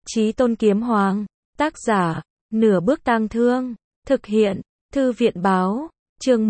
Chí Tôn Kiếm Hoàng, tác giả, Nửa Bước Tang Thương, thực hiện, Thư viện báo, chương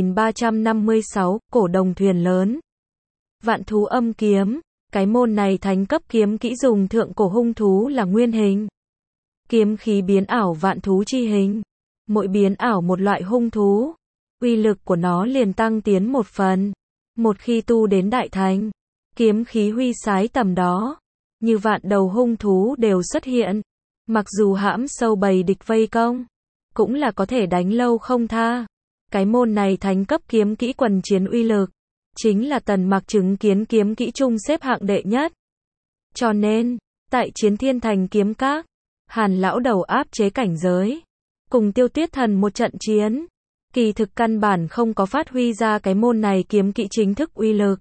1356, Cổ Đồng Thuyền Lớn. Vạn Thú Âm Kiếm, cái môn này thánh cấp kiếm kỹ dùng thượng cổ hung thú là nguyên hình. Kiếm khí biến ảo vạn thú chi hình, mỗi biến ảo một loại hung thú, uy lực của nó liền tăng tiến một phần. Một khi tu đến đại thành, kiếm khí huy sái tầm đó, như vạn đầu hung thú đều xuất hiện, mặc dù hãm sâu bầy địch vây công, cũng là có thể đánh lâu không tha. Cái môn này thánh cấp kiếm kỹ quần chiến uy lực, chính là Tần Mặc chứng kiến kiếm kỹ chung xếp hạng đệ nhất. Cho nên, tại Chiến Thiên Thành kiếm các, Hàn lão đầu áp chế cảnh giới, cùng Tiêu Tuyết Thần một trận chiến, kỳ thực căn bản không có phát huy ra cái môn này kiếm kỹ chính thức uy lực.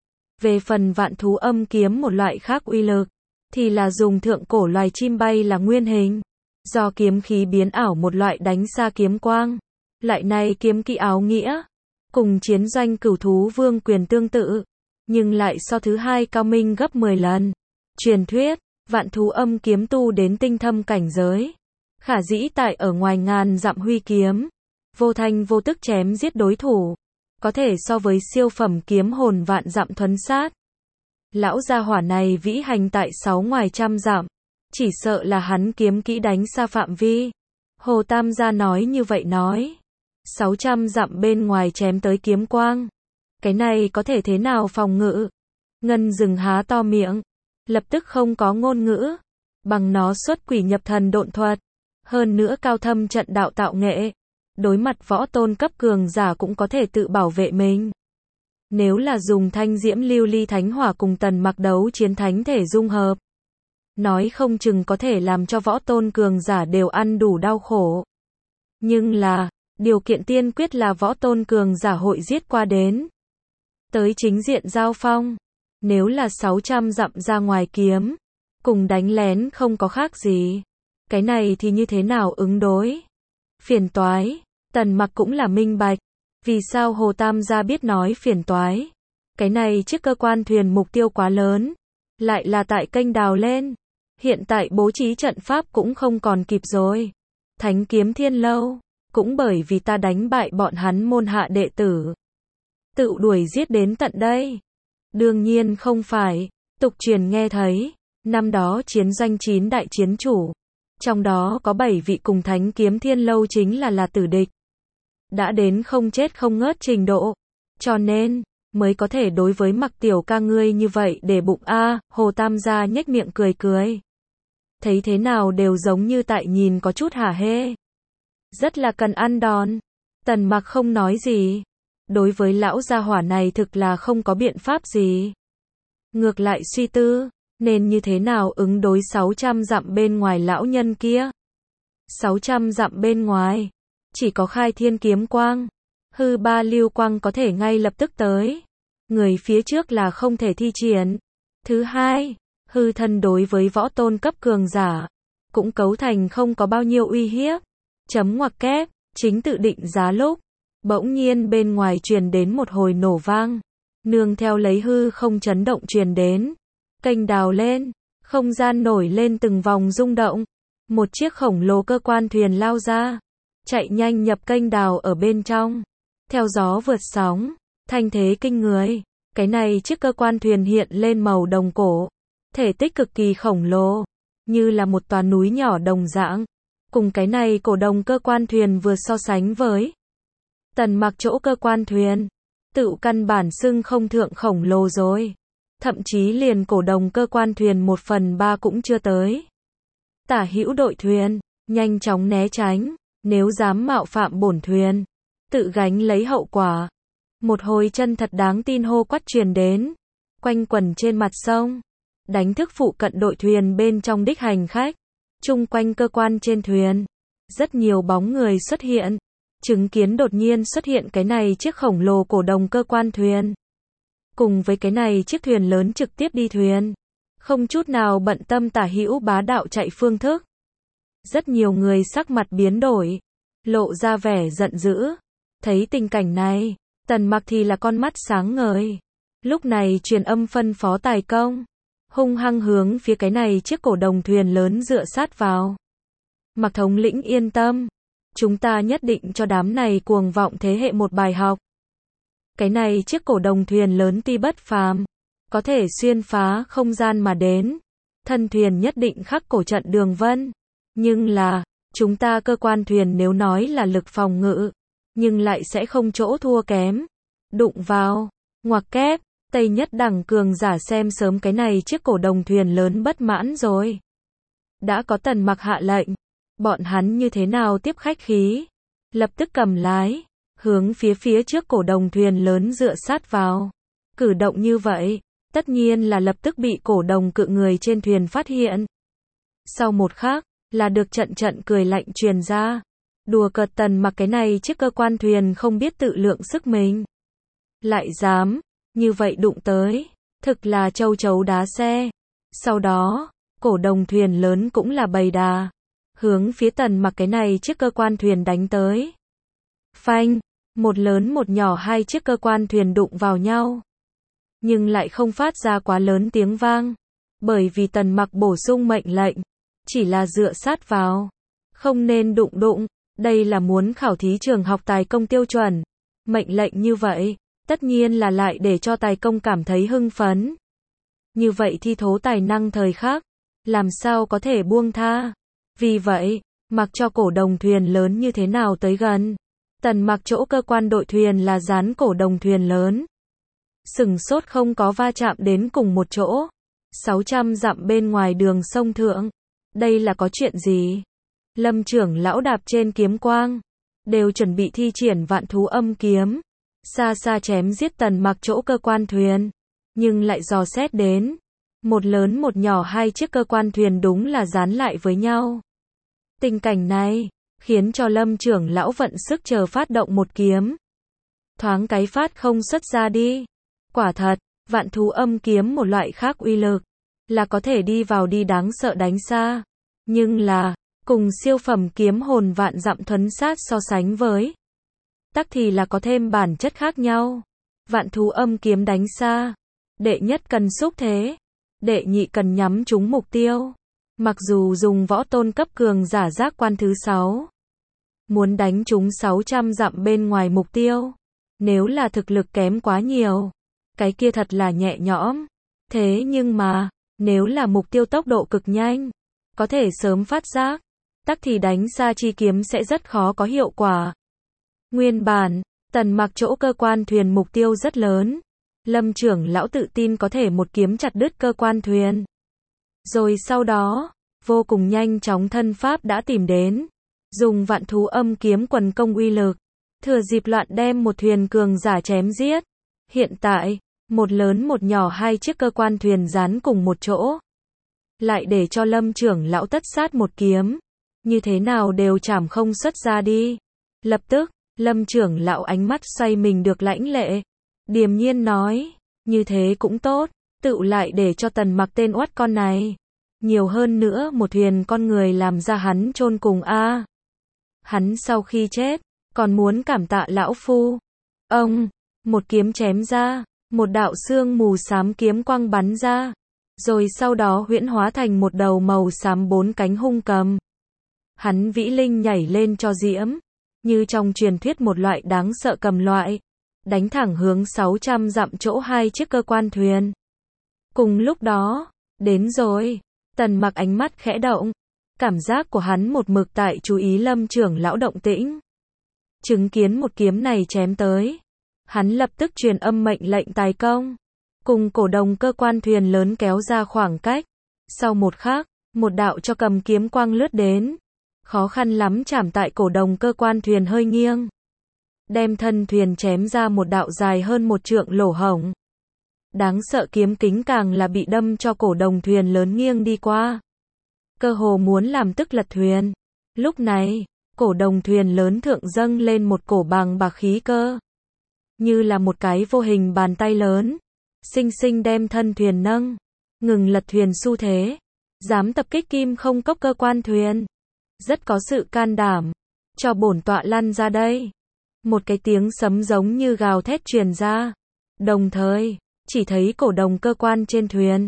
Về phần Vạn Thú Âm Kiếm một loại khác uy lực, thì là dùng thượng cổ loài chim bay là nguyên hình, do kiếm khí biến ảo một loại đánh xa kiếm quang. Loại này kiếm kỹ áo nghĩa, cùng chiến doanh Cửu Thú Vương Quyền tương tự, nhưng lại so thứ hai cao minh gấp 10 lần. Truyền thuyết, Vạn Thú Âm Kiếm tu đến tinh thâm cảnh giới, khả dĩ tại ở ngoài ngàn dặm huy kiếm, vô thanh vô tức chém giết đối thủ, có thể so với siêu phẩm kiếm hồn vạn dặm thuấn sát. Lão gia hỏa này vĩ hành tại 6 ngoài trăm dặm, chỉ sợ là hắn kiếm kỹ đánh xa phạm vi. Hồ Tam gia nói như vậy nói, 600 dặm bên ngoài chém tới kiếm quang, cái này có thể thế nào phòng ngự? Ngân Dừng há to miệng, lập tức không có ngôn ngữ, bằng nó xuất quỷ nhập thần độn thuật, hơn nữa cao thâm trận đạo tạo nghệ, đối mặt võ tôn cấp cường giả cũng có thể tự bảo vệ mình. Nếu là dùng Thanh Diễm Lưu Ly Thánh Hỏa cùng Tần Mặc đấu chiến thánh thể dung hợp, nói không chừng có thể làm cho võ tôn cường giả đều ăn đủ đau khổ. Nhưng là, điều kiện tiên quyết là võ tôn cường giả hội giết qua đến. Tới chính diện giao phong, nếu là 600 dặm ra ngoài kiếm, cùng đánh lén không có khác gì. Cái này thì như thế nào ứng đối? Phiền toái, Tần Mặc cũng là minh bạch. Vì sao Hồ Tam gia biết nói phiền toái? Cái này chiếc cơ quan thuyền mục tiêu quá lớn, lại là tại kênh đào lên. Hiện tại bố trí trận pháp cũng không còn kịp rồi. Thánh Kiếm Thiên Lâu, cũng bởi vì ta đánh bại bọn hắn môn hạ đệ tử, tự đuổi giết đến tận đây. Đương nhiên không phải, tục truyền nghe thấy, năm đó chiến doanh 9 đại chiến chủ, trong đó có 7 vị cùng Thánh Kiếm Thiên Lâu chính là tử địch. Đã đến không chết không ngớt trình độ, cho nên mới có thể đối với Mặc tiểu ca ngươi như vậy để bụng a. Hồ Tam gia nhếch miệng cười cười. Thấy thế nào đều giống như tại nhìn có chút hả hê. Rất là cần ăn đòn. Tần Mặc không nói gì. Đối với lão gia hỏa này thực là không có biện pháp gì. Ngược lại suy tư, nên như thế nào ứng đối 600 dặm bên ngoài lão nhân kia. 600 dặm bên ngoài, chỉ có khai thiên kiếm quang, hư ba lưu quang có thể ngay lập tức tới. Người phía trước là không thể thi triển. Thứ hai, hư thân đối với võ tôn cấp cường giả, cũng cấu thành không có bao nhiêu uy hiếp. Chấm ngoặc kép, chính tự định giá lúc, bỗng nhiên bên ngoài truyền đến một hồi nổ vang, nương theo lấy hư không chấn động truyền đến. Kênh đào lên, không gian nổi lên từng vòng rung động, một chiếc khổng lồ cơ quan thuyền lao ra, chạy nhanh nhập kênh đào ở bên trong, theo gió vượt sóng, thanh thế kinh người. Cái này chiếc cơ quan thuyền hiện lên màu đồng cổ, thể tích cực kỳ khổng lồ, như là một tòa núi nhỏ đồng dạng. Cùng cái này cổ đồng cơ quan thuyền vừa so sánh với Tần Mặc chỗ cơ quan thuyền, tự căn bản xưng không thượng khổng lồ rồi, thậm chí liền cổ đồng cơ quan thuyền 1/3 cũng chưa tới. Tả hữu đội thuyền, nhanh chóng né tránh, nếu dám mạo phạm bổn thuyền, tự gánh lấy hậu quả. Một hồi chân thật đáng tin hô quát truyền đến, quanh quẩn trên mặt sông, đánh thức phụ cận đội thuyền bên trong đích hành khách. Chung quanh cơ quan trên thuyền, rất nhiều bóng người xuất hiện, chứng kiến đột nhiên xuất hiện cái này chiếc khổng lồ cổ đồng cơ quan thuyền. Cùng với cái này chiếc thuyền lớn trực tiếp đi thuyền, không chút nào bận tâm tả hữu bá đạo chạy phương thức. Rất nhiều người sắc mặt biến đổi, lộ ra vẻ giận dữ. Thấy tình cảnh này, Tần Mặc thì là con mắt sáng ngời. Lúc này truyền âm phân phó tài công, hung hăng hướng phía cái này chiếc cổ đồng thuyền lớn dựa sát vào. Mạc thống lĩnh yên tâm, chúng ta nhất định cho đám này cuồng vọng thế hệ một bài học. Cái này chiếc cổ đồng thuyền lớn tuy bất phàm, có thể xuyên phá không gian mà đến, thân thuyền nhất định khắc cổ trận đường vân, nhưng là, chúng ta cơ quan thuyền nếu nói là lực phòng ngự, nhưng lại sẽ không chỗ thua kém. Đụng vào, ngoặc kép, Tây Nhất Đẳng cường giả xem sớm cái này chiếc cổ đồng thuyền lớn bất mãn rồi. Đã có Tần Mặc hạ lệnh, bọn hắn như thế nào tiếp khách khí, lập tức cầm lái, hướng phía trước cổ đồng thuyền lớn dựa sát vào. Cử động như vậy, tất nhiên là lập tức bị cổ đồng cự người trên thuyền phát hiện. Sau một khắc, là được trận cười lạnh truyền ra. Đùa cợt Tần Mặc cái này chiếc cơ quan thuyền không biết tự lượng sức mình. Lại dám, như vậy đụng tới, thực là châu chấu đá xe. Sau đó, cổ đồng thuyền lớn cũng là bầy đà, hướng phía Tần Mặc cái này chiếc cơ quan thuyền đánh tới. Phanh, một lớn một nhỏ hai chiếc cơ quan thuyền đụng vào nhau. Nhưng lại không phát ra quá lớn tiếng vang, bởi vì Tần Mặc bổ sung mệnh lệnh, chỉ là dựa sát vào, không nên đụng. Đây là muốn khảo thí trường học tài công tiêu chuẩn. Mệnh lệnh như vậy, tất nhiên là lại để cho tài công cảm thấy hưng phấn. Như vậy thi thố tài năng thời khắc, làm sao có thể buông tha. Vì vậy, mặc cho cổ đồng thuyền lớn như thế nào tới gần, Tần Mặc chỗ cơ quan đội thuyền là dán cổ đồng thuyền lớn. Sừng sốt không có va chạm đến cùng một chỗ. 600 dặm bên ngoài đường sông thượng. Đây là có chuyện gì? Lâm trưởng lão đạp trên kiếm quang, đều chuẩn bị thi triển vạn thú âm kiếm, xa xa chém giết Tần Mặc chỗ cơ quan thuyền, nhưng lại dò xét đến, một lớn một nhỏ hai chiếc cơ quan thuyền đúng là dán lại với nhau. Tình cảnh này, khiến cho Lâm trưởng lão vận sức chờ phát động một kiếm. Thoáng cái phát không xuất ra đi. Quả thật, vạn thú âm kiếm một loại khác uy lực, là có thể đi vào đi đáng sợ đánh xa. Nhưng là, cùng siêu phẩm kiếm hồn vạn dặm thuấn sát so sánh với, tắc thì là có thêm bản chất khác nhau. Vạn thú âm kiếm đánh xa, đệ nhất cần xúc thế, đệ nhị cần nhắm trúng mục tiêu. Mặc dù dùng võ tôn cấp cường giả giác quan thứ 6, muốn đánh trúng 600 dặm bên ngoài mục tiêu, nếu là thực lực kém quá nhiều, cái kia thật là nhẹ nhõm. Thế nhưng mà, nếu là mục tiêu tốc độ cực nhanh, có thể sớm phát giác, tắc thì đánh xa chi kiếm sẽ rất khó có hiệu quả. Nguyên bản, Tần Mặc chỗ cơ quan thuyền mục tiêu rất lớn. Lâm trưởng lão tự tin có thể một kiếm chặt đứt cơ quan thuyền. Rồi sau đó, vô cùng nhanh chóng thân pháp đã tìm đến. Dùng vạn thú âm kiếm quần công uy lực, thừa dịp loạn đem một thuyền cường giả chém giết. Hiện tại, một lớn một nhỏ hai chiếc cơ quan thuyền dán cùng một chỗ. Lại để cho Lâm trưởng lão tất sát một kiếm. Như thế nào đều chảm không xuất ra đi. Lập tức, Lâm trưởng lão ánh mắt xoay mình được lãnh lệ. Điềm nhiên nói, như thế cũng tốt, tự lại để cho Tần Mặc tên oắt con này. Nhiều hơn nữa một thuyền con người làm ra hắn chôn cùng a. Hắn sau khi chết, còn muốn cảm tạ lão phu. Ông, một kiếm chém ra, một đạo xương mù xám kiếm quang bắn ra. Rồi sau đó huyễn hóa thành một đầu màu xám 4 cánh hung cầm. Hắn vĩ linh nhảy lên cho diễm, như trong truyền thuyết một loại đáng sợ cầm loại, đánh thẳng hướng 600 dặm chỗ hai chiếc cơ quan thuyền. Cùng lúc đó, đến rồi, Tần Mặc ánh mắt khẽ động, cảm giác của hắn một mực tại chú ý Lâm trưởng lão động tĩnh. Chứng kiến một kiếm này chém tới, hắn lập tức truyền âm mệnh lệnh tài công, cùng cổ đồng cơ quan thuyền lớn kéo ra khoảng cách. Sau một khắc, một đạo cho cầm kiếm quang lướt đến, khó khăn lắm chạm tại cổ đồng cơ quan thuyền hơi nghiêng, đem thân thuyền chém ra một đạo dài hơn 1 trượng lỗ hổng. Đáng sợ kiếm kính càng là bị đâm cho cổ đồng thuyền lớn nghiêng đi qua, cơ hồ muốn làm tức lật thuyền. Lúc này, cổ đồng thuyền lớn thượng dâng lên một cổ bàng bạc khí cơ, như là một cái vô hình bàn tay lớn, sinh sinh đem thân thuyền nâng, ngừng lật thuyền xu thế, dám tập kích Kim Không Cốc cơ quan thuyền. Rất có sự can đảm, cho bổn tọa lăn ra đây. Một cái tiếng sấm giống như gào thét truyền ra. Đồng thời, chỉ thấy cổ đồng cơ quan trên thuyền,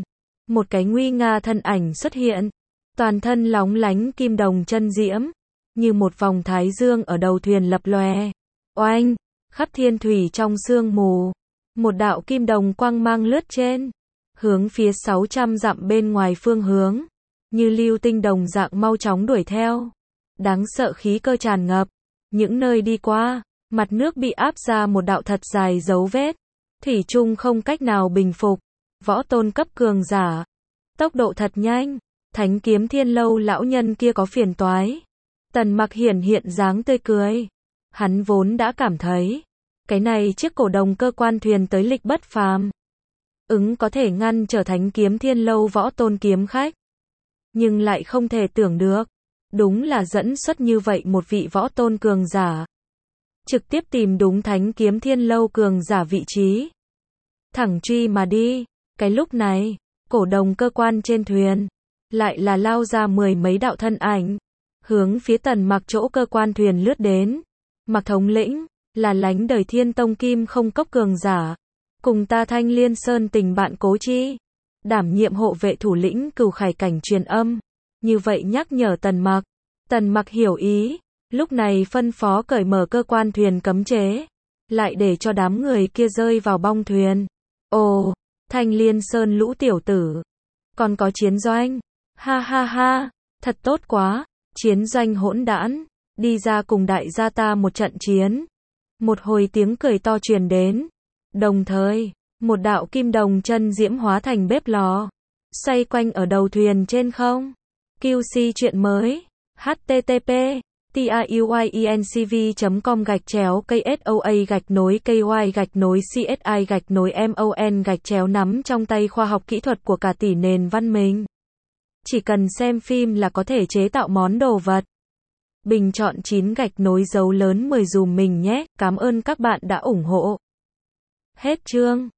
một cái nguy nga thân ảnh xuất hiện, toàn thân lóng lánh kim đồng chân diễm, như một vòng thái dương ở đầu thuyền lập lòe. Oanh, khắp thiên thủy trong sương mù, một đạo kim đồng quang mang lướt trên, hướng phía 600 dặm bên ngoài phương hướng, như lưu tinh đồng dạng mau chóng đuổi theo. Đáng sợ khí cơ tràn ngập, những nơi đi qua, mặt nước bị áp ra một đạo thật dài dấu vết, thủy chung không cách nào bình phục. Võ tôn cấp cường giả, tốc độ thật nhanh, Thánh Kiếm Thiên Lâu lão nhân kia có phiền toái. Tần Mặc hiện dáng tươi cười, hắn vốn đã cảm thấy, cái này chiếc cổ đồng cơ quan thuyền tới lịch bất phàm, có thể ngăn trở Thánh Kiếm Thiên Lâu võ tôn kiếm khách, nhưng lại không thể tưởng được, đúng là dẫn xuất như vậy một vị võ tôn cường giả, trực tiếp tìm đúng Thánh Kiếm Thiên Lâu cường giả vị trí, thẳng truy mà đi. Cái lúc này, cổ đồng cơ quan trên thuyền, lại là lao ra mười mấy đạo thân ảnh, hướng phía Tần Mặc chỗ cơ quan thuyền lướt đến. Mặc thống lĩnh, là lánh đời Thiên Tông Kim Không Cốc cường giả, cùng ta Thanh Liên Sơn tình bạn cố chi, đảm nhiệm hộ vệ thủ lĩnh Cửu Khải cảnh truyền âm, như vậy nhắc nhở Tần Mặc. Tần Mặc hiểu ý, lúc này phân phó cởi mở cơ quan thuyền cấm chế, lại để cho đám người kia rơi vào bong thuyền. Ồ, Thanh Liên Sơn lũ tiểu tử, còn có chiến doanh, ha ha ha, thật tốt quá, chiến doanh hỗn đản, đi ra cùng đại gia ta một trận chiến. Một hồi tiếng cười to truyền đến, đồng thời, một đạo kim đồng chân diễm hóa thành bếp lò, xoay quanh ở đầu thuyền trên không. QC chuyện mới, http://tayuyencv.com/KSOA-KY-CSI-MON nắm trong tay khoa học kỹ thuật của cả tỷ nền văn minh. Chỉ cần xem phim là có thể chế tạo món đồ vật. Bình chọn 9 dấu lớn 10 dùm mình nhé, cảm ơn các bạn đã ủng hộ. Hết chương.